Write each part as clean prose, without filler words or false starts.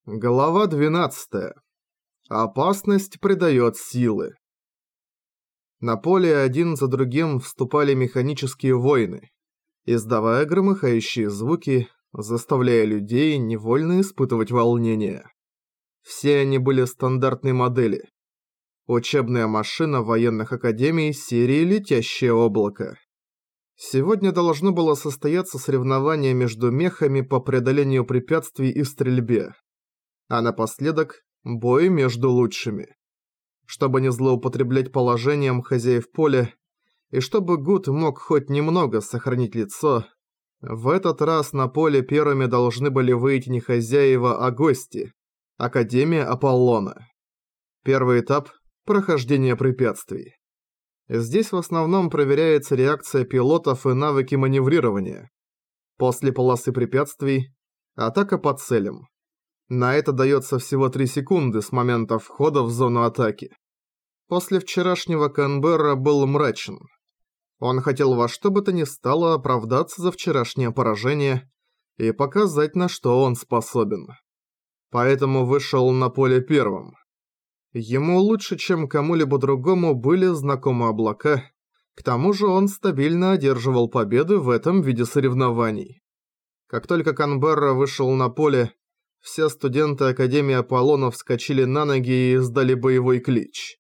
Глава 12. Опасность придает силы. На поле один за другим вступали механические воины, издавая громыхающие звуки, заставляя людей невольно испытывать волнение. Все они были стандартной модели. Учебная машина военных академий серии «Летящее облако». Сегодня должно было состояться соревнование между мехами по преодолению препятствий и стрельбе. А напоследок – бой между лучшими. Чтобы не злоупотреблять положением хозяев поля, и чтобы Гуд мог хоть немного сохранить лицо, в этот раз на поле первыми должны были выйти не хозяева, а гости – Академия Аполлона. Первый этап – прохождение препятствий. Здесь в основном проверяется реакция пилотов и навыки маневрирования. После полосы препятствий – атака по целям. На это дается всего 3 секунды с момента входа в зону атаки. После вчерашнего Канберра был мрачен. Он хотел во что бы то ни стало оправдаться за вчерашнее поражение и показать, на что он способен. Поэтому вышел на поле первым. Ему лучше, чем кому-либо другому, были знакомы облака, к тому же он стабильно одерживал победы в этом виде соревнований. Как только Канберра вышел на поле, все студенты Академии Аполлона вскочили на ноги и издали боевой клич.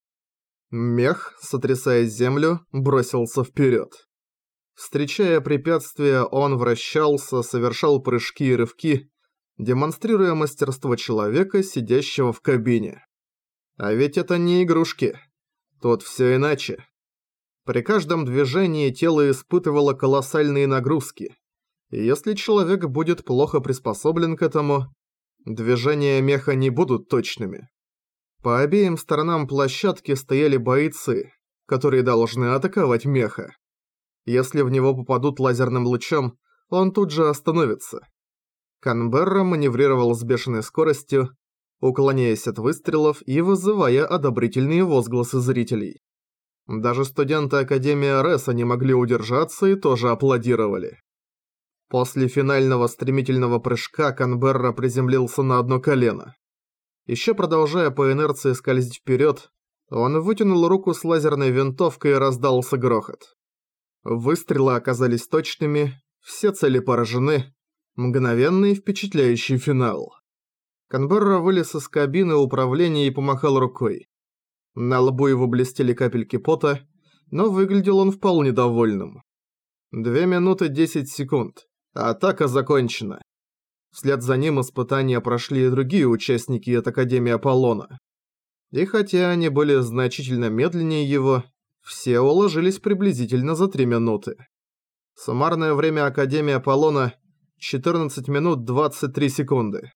Мех, сотрясая землю, бросился вперед. Встречая препятствия, он вращался, совершал прыжки и рывки, демонстрируя мастерство человека, сидящего в кабине. А ведь это не игрушки. Тут все иначе. При каждом движении тело испытывало колоссальные нагрузки. И если человек будет плохо приспособлен к этому, движения меха не будут точными. По обеим сторонам площадки стояли бойцы, которые должны атаковать меха. Если в него попадут лазерным лучом, он тут же остановится. Канберра маневрировал с бешеной скоростью, уклоняясь от выстрелов и вызывая одобрительные возгласы зрителей. Даже студенты Академии Ареса не могли удержаться и тоже аплодировали. После финального стремительного прыжка Канберра приземлился на одно колено. Еще продолжая по инерции скользить вперед, он вытянул руку с лазерной винтовкой и раздался грохот. Выстрелы оказались точными, все цели поражены, мгновенный впечатляющий финал. Канберра вылез из кабины управления и помахал рукой. На лбу его блестели капельки пота, но выглядел он вполне довольным. 2 минуты 10 секунд. Атака закончена. Вслед за ним испытания прошли и другие участники от Академии Аполлона. И хотя они были значительно медленнее его, все уложились приблизительно за 3 минуты. Суммарное время Академии Аполлона – 14 минут 23 секунды.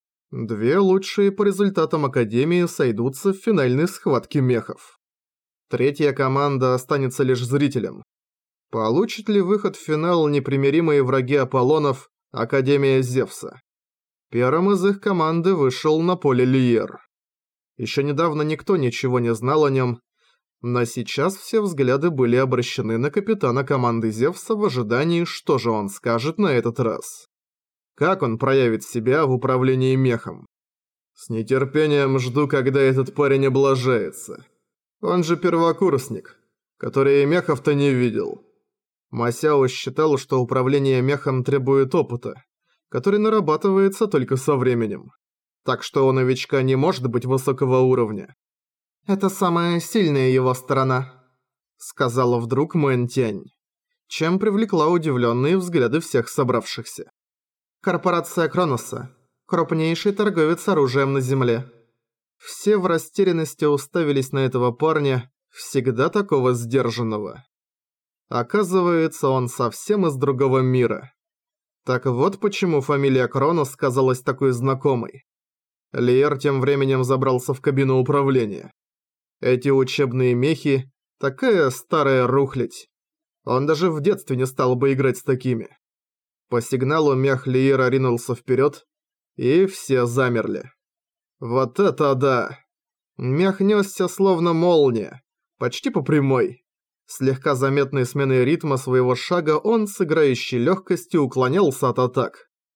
2 лучшие по результатам Академии сойдутся в финальной схватке мехов. Третья команда останется лишь зрителем. Получит ли выход в финал непримиримые враги Аполлонов Академия Зевса? Первым из их команды вышел на поле Лиер. Еще недавно никто ничего не знал о нем, но сейчас все взгляды были обращены на капитана команды Зевса в ожидании, что же он скажет на этот раз. Как он проявит себя в управлении мехом? С нетерпением жду, когда этот парень облажается. Он же первокурсник, который и мехов-то не видел. Масяо считал, что управление мехом требует опыта, который нарабатывается только со временем. Так что у новичка не может быть высокого уровня. «Это самая сильная его сторона», — сказала вдруг Мэн Тянь, чем привлекла удивленные взгляды всех собравшихся. «Корпорация Кроноса. Крупнейший торговец оружием на Земле». Все в растерянности уставились на этого парня, всегда такого сдержанного. Оказывается, он совсем из другого мира. Так вот почему фамилия Кронос казалась такой знакомой. Лиер тем временем забрался в кабину управления. Эти учебные мехи – такая старая рухлядь. Он даже в детстве не стал бы играть с такими. По сигналу мех Лиера ринулся вперед, и все замерли. Вот это да! Мех несся словно молния, почти по прямой. Слегка заметной сменой ритма своего шага он с играющей легкостью уклонялся от атак.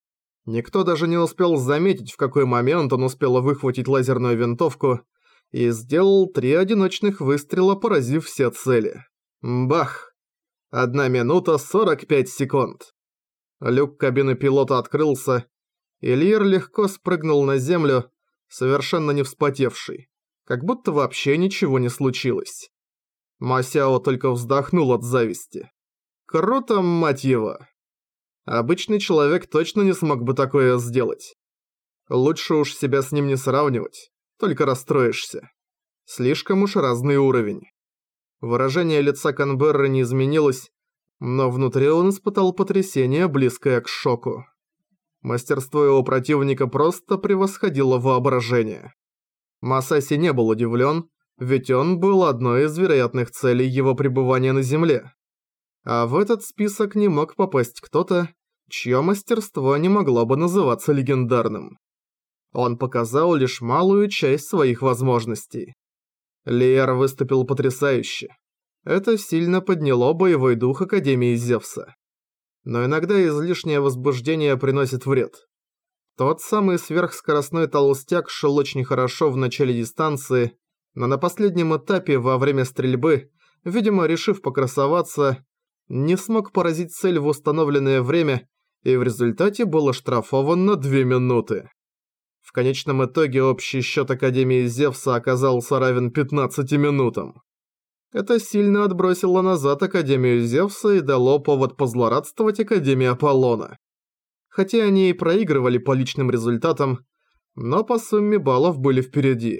Никто даже не успел заметить, в какой момент он успел выхватить лазерную винтовку и сделал 3 одиночных выстрела, поразив все цели. Бах! 1 минута 45 секунд. Люк кабины пилота открылся, и Лиер легко спрыгнул на землю, совершенно не вспотевший, как будто вообще ничего не случилось. Ма Сяо только вздохнул от зависти. Круто, мать его. Обычный человек точно не смог бы такое сделать. Лучше уж себя с ним не сравнивать, только расстроишься. Слишком уж разный уровень. Выражение лица Канберры не изменилось, но внутри он испытал потрясение, близкое к шоку. Мастерство его противника просто превосходило воображение. Масаси не был удивлен, ведь он был одной из вероятных целей его пребывания на Земле. А в этот список не мог попасть кто-то, чье мастерство не могло бы называться легендарным. Он показал лишь малую часть своих возможностей. Лиер выступил потрясающе. Это сильно подняло боевой дух Академии Зевса. Но иногда излишнее возбуждение приносит вред. Тот самый сверхскоростной толстяк шел очень хорошо в начале дистанции, но на последнем этапе во время стрельбы, видимо, решив покрасоваться, не смог поразить цель в установленное время и в результате был оштрафован на 2 минуты. В конечном итоге общий счет Академии Зевса оказался равен 15 минутам. Это сильно отбросило назад Академию Зевса и дало повод позлорадствовать Академии Аполлона. Хотя они и проигрывали по личным результатам, но по сумме баллов были впереди.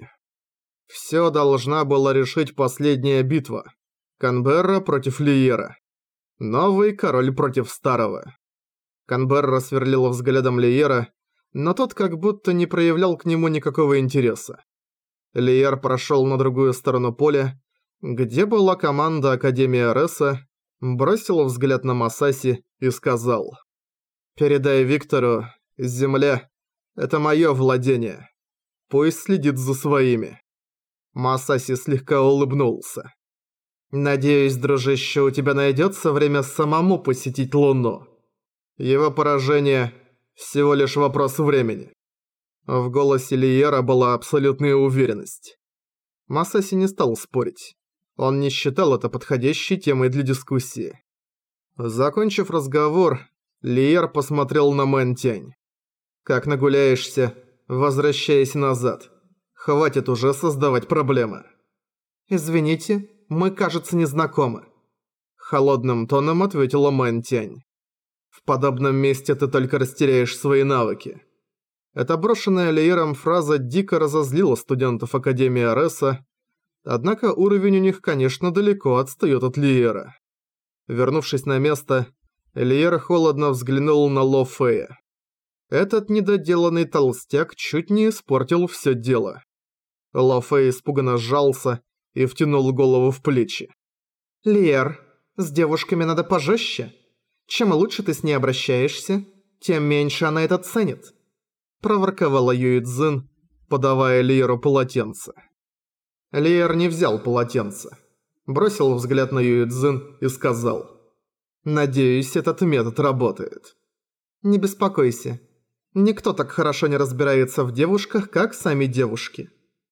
Всё должна была решить последняя битва. Канберра против Лиера. Новый король против старого. Канберра сверлила взглядом Лиера, но тот как будто не проявлял к нему никакого интереса. Лиер прошёл на другую сторону поля, где была команда Академии Ареса, бросил взгляд на Масаси и сказал: «Передай Виктору, земля – это моё владение. Пусть следит за своими». Масаси слегка улыбнулся. «Надеюсь, дружище, у тебя найдётся время самому посетить Луну. Его поражение – всего лишь вопрос времени». В голосе Лиера была абсолютная уверенность. Масаси не стал спорить. Он не считал это подходящей темой для дискуссии. Закончив разговор, Лиер посмотрел на Мэн Тянь. «Как нагуляешься, возвращайся назад. Хватит уже создавать проблемы». «Извините, мы, кажется, не знакомы», – холодным тоном ответила Мэн Тянь. «В подобном месте ты только растеряешь свои навыки». Эта брошенная Лиером фраза дико разозлила студентов Академии Ареса, однако уровень у них, конечно, далеко отстаёт от Лиера. Вернувшись на место, Лиер холодно взглянул на Ло Фэя. Этот недоделанный толстяк чуть не испортил всё дело. Ло Фэй испуганно сжался и втянул голову в плечи. «Лиер, с девушками надо пожестче. Чем лучше ты с ней обращаешься, тем меньше она это ценит», – проворковала Юй Цзин, подавая Лиеру полотенце. Лиер не взял полотенце, бросил взгляд на Юй Цзин и сказал: «Надеюсь, этот метод работает». «Не беспокойся, никто так хорошо не разбирается в девушках, как сами девушки».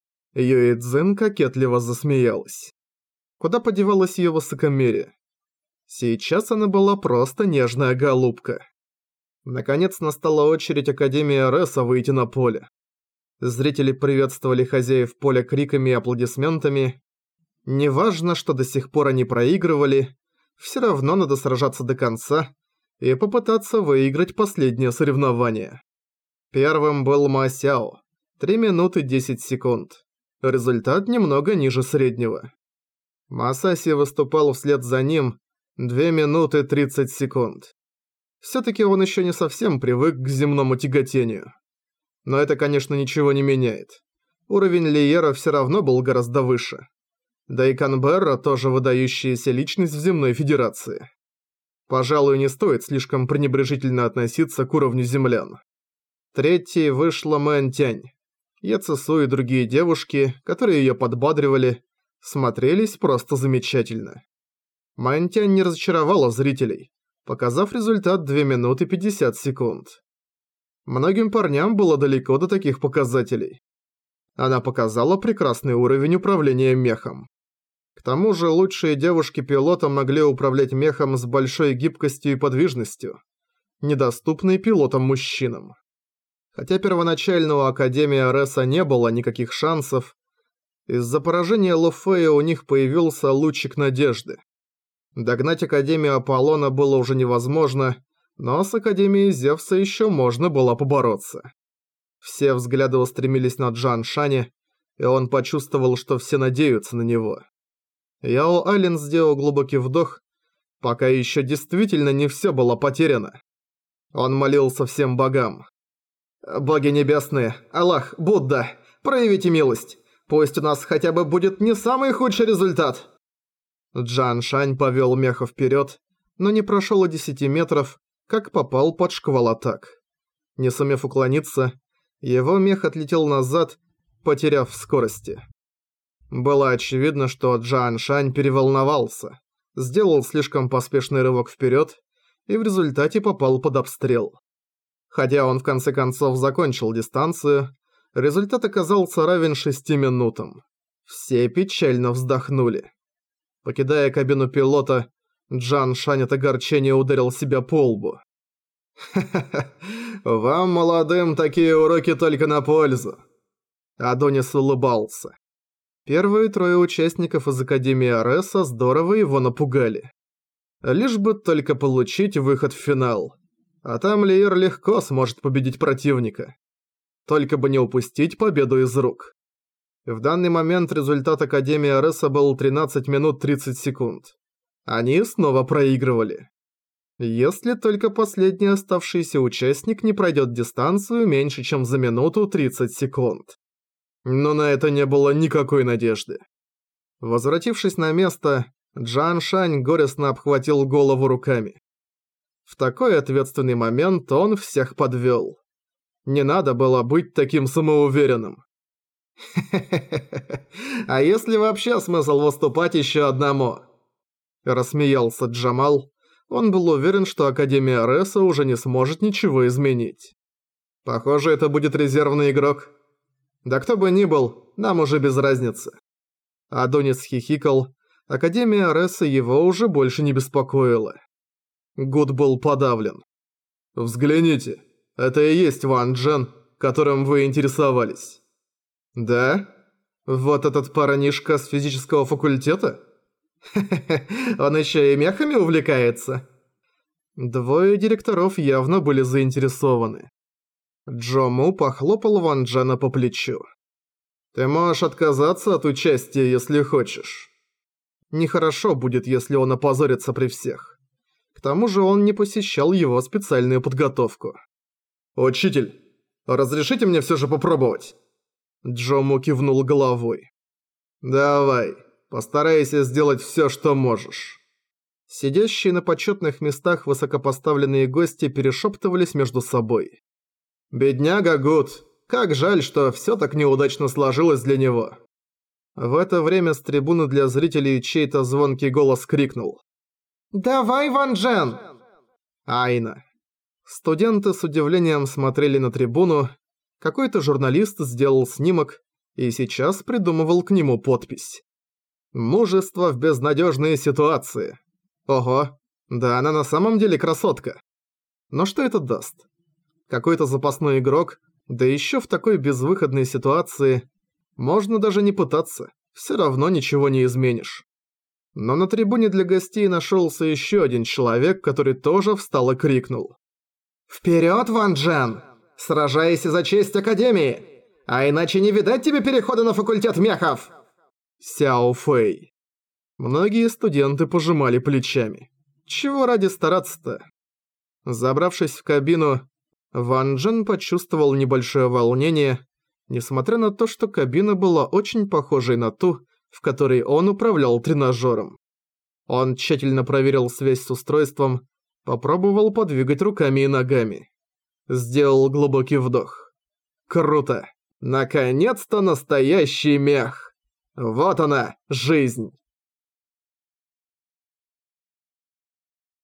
Юй Цзин кокетливо засмеялась. Куда подевалось её высокомерие? Сейчас она была просто нежная голубка. Наконец настала очередь Академии Ареса выйти на поле. Зрители приветствовали хозяев поля криками и аплодисментами. Неважно, что до сих пор они проигрывали, всё равно надо сражаться до конца и попытаться выиграть последнее соревнование. Первым был Ма Сяо. 3 минуты 10 секунд. Результат немного ниже среднего. Масаси выступал вслед за ним 2 минуты 30 секунд. Всё-таки он ещё не совсем привык к земному тяготению. Но это, конечно, ничего не меняет. Уровень Лиера всё равно был гораздо выше. Да и Канберра тоже выдающаяся личность в Земной Федерации. Пожалуй, не стоит слишком пренебрежительно относиться к уровню землян. Третьей вышла Мэн Тянь. Е Цесу и другие девушки, которые её подбадривали, смотрелись просто замечательно. Мэн Тянь не разочаровала зрителей, показав результат 2 минуты 50 секунд. Многим парням было далеко до таких показателей. Она показала прекрасный уровень управления мехом. К тому же лучшие девушки-пилота могли управлять мехом с большой гибкостью и подвижностью, недоступной пилотам-мужчинам. Хотя первоначально у Академии Ареса не было никаких шансов, из-за поражения Лофея у них появился лучик надежды. Догнать Академию Аполлона было уже невозможно, но с Академией Зевса еще можно было побороться. Все взгляды устремились на Джан Шаня, и он почувствовал, что все надеются на него. Яо Ален сделал глубокий вдох, пока еще действительно не все было потеряно. Он молился всем богам. «Боги небесные, Аллах, Будда, проявите милость. Пусть у нас хотя бы будет не самый худший результат». Джан Шань повел меха вперед, но не прошел и 10 метров, как попал под шквал атак. Не сумев уклониться, его мех отлетел назад, потеряв в скорости. Было очевидно, что Джан Шань переволновался, сделал слишком поспешный рывок вперед и в результате попал под обстрел. Хотя он в конце концов закончил дистанцию, результат оказался равен 6 минутам. Все печально вздохнули. Покидая кабину пилота, Джан Шань от огорчения ударил себя по лбу. «Ха-ха-ха, вам, молодым, такие уроки только на пользу». Адонис улыбался. Первые трое участников из Академии Ареса здорово его напугали. Лишь бы только получить выход в финал. А там Лиер легко сможет победить противника. Только бы не упустить победу из рук. В данный момент результат Академии Ареса был 13 минут 30 секунд. Они снова проигрывали. Если только последний оставшийся участник не пройдет дистанцию меньше, чем за минуту 30 секунд. Но на это не было никакой надежды. Возвратившись на место, Джан Шань горестно обхватил голову руками. В такой ответственный момент он всех подвел. Не надо было быть таким самоуверенным. А если вообще смысл выступать еще одному? Рассмеялся Джамал. Он был уверен, что Академия Ареса уже не сможет ничего изменить. Похоже, это будет резервный игрок. Да кто бы ни был, нам уже без разницы. Адонис хихикал. Академия Ареса его уже больше не беспокоила. Гуд был подавлен. «Взгляните, это и есть Ван Джен, которым вы интересовались». «Да? Вот этот парнишка с физического факультета? Хе-хе-хе, он еще и мехами увлекается». Двое директоров явно были заинтересованы. Джо Му похлопал Ван Джена по плечу. «Ты можешь отказаться от участия, если хочешь. Нехорошо будет, если он опозорится при всех. К тому же он не посещал его специальную подготовку». «Учитель, разрешите мне все же попробовать?» Джо Му кивнул головой. «Давай, постарайся сделать все, что можешь». Сидящие на почетных местах высокопоставленные гости перешептывались между собой. «Бедняга Гуд, как жаль, что все так неудачно сложилось для него». В это время с трибуны для зрителей чей-то звонкий голос крикнул: «Давай, Ван Джен!» Айна. Студенты с удивлением смотрели на трибуну. Какой-то журналист сделал снимок и сейчас придумывал к нему подпись. «Мужество в безнадежные ситуации». Ого, да она на самом деле красотка. Но что это даст? Какой-то запасной игрок, да еще в такой безвыходной ситуации. Можно даже не пытаться, все равно ничего не изменишь. Но на трибуне для гостей нашелся еще один человек, который тоже встал и крикнул: «Вперед, Ван Джен! Сражайся за честь Академии! А иначе не видать тебе перехода на факультет мехов!» Сяо Фэй. Многие студенты пожимали плечами. Чего ради стараться-то? Забравшись в кабину, Ван Джен почувствовал небольшое волнение, несмотря на то, что кабина была очень похожей на ту, в которой он управлял тренажером. Он тщательно проверил связь с устройством, попробовал подвигать руками и ногами. Сделал глубокий вдох. Круто! Наконец-то настоящий мех! Вот она, жизнь!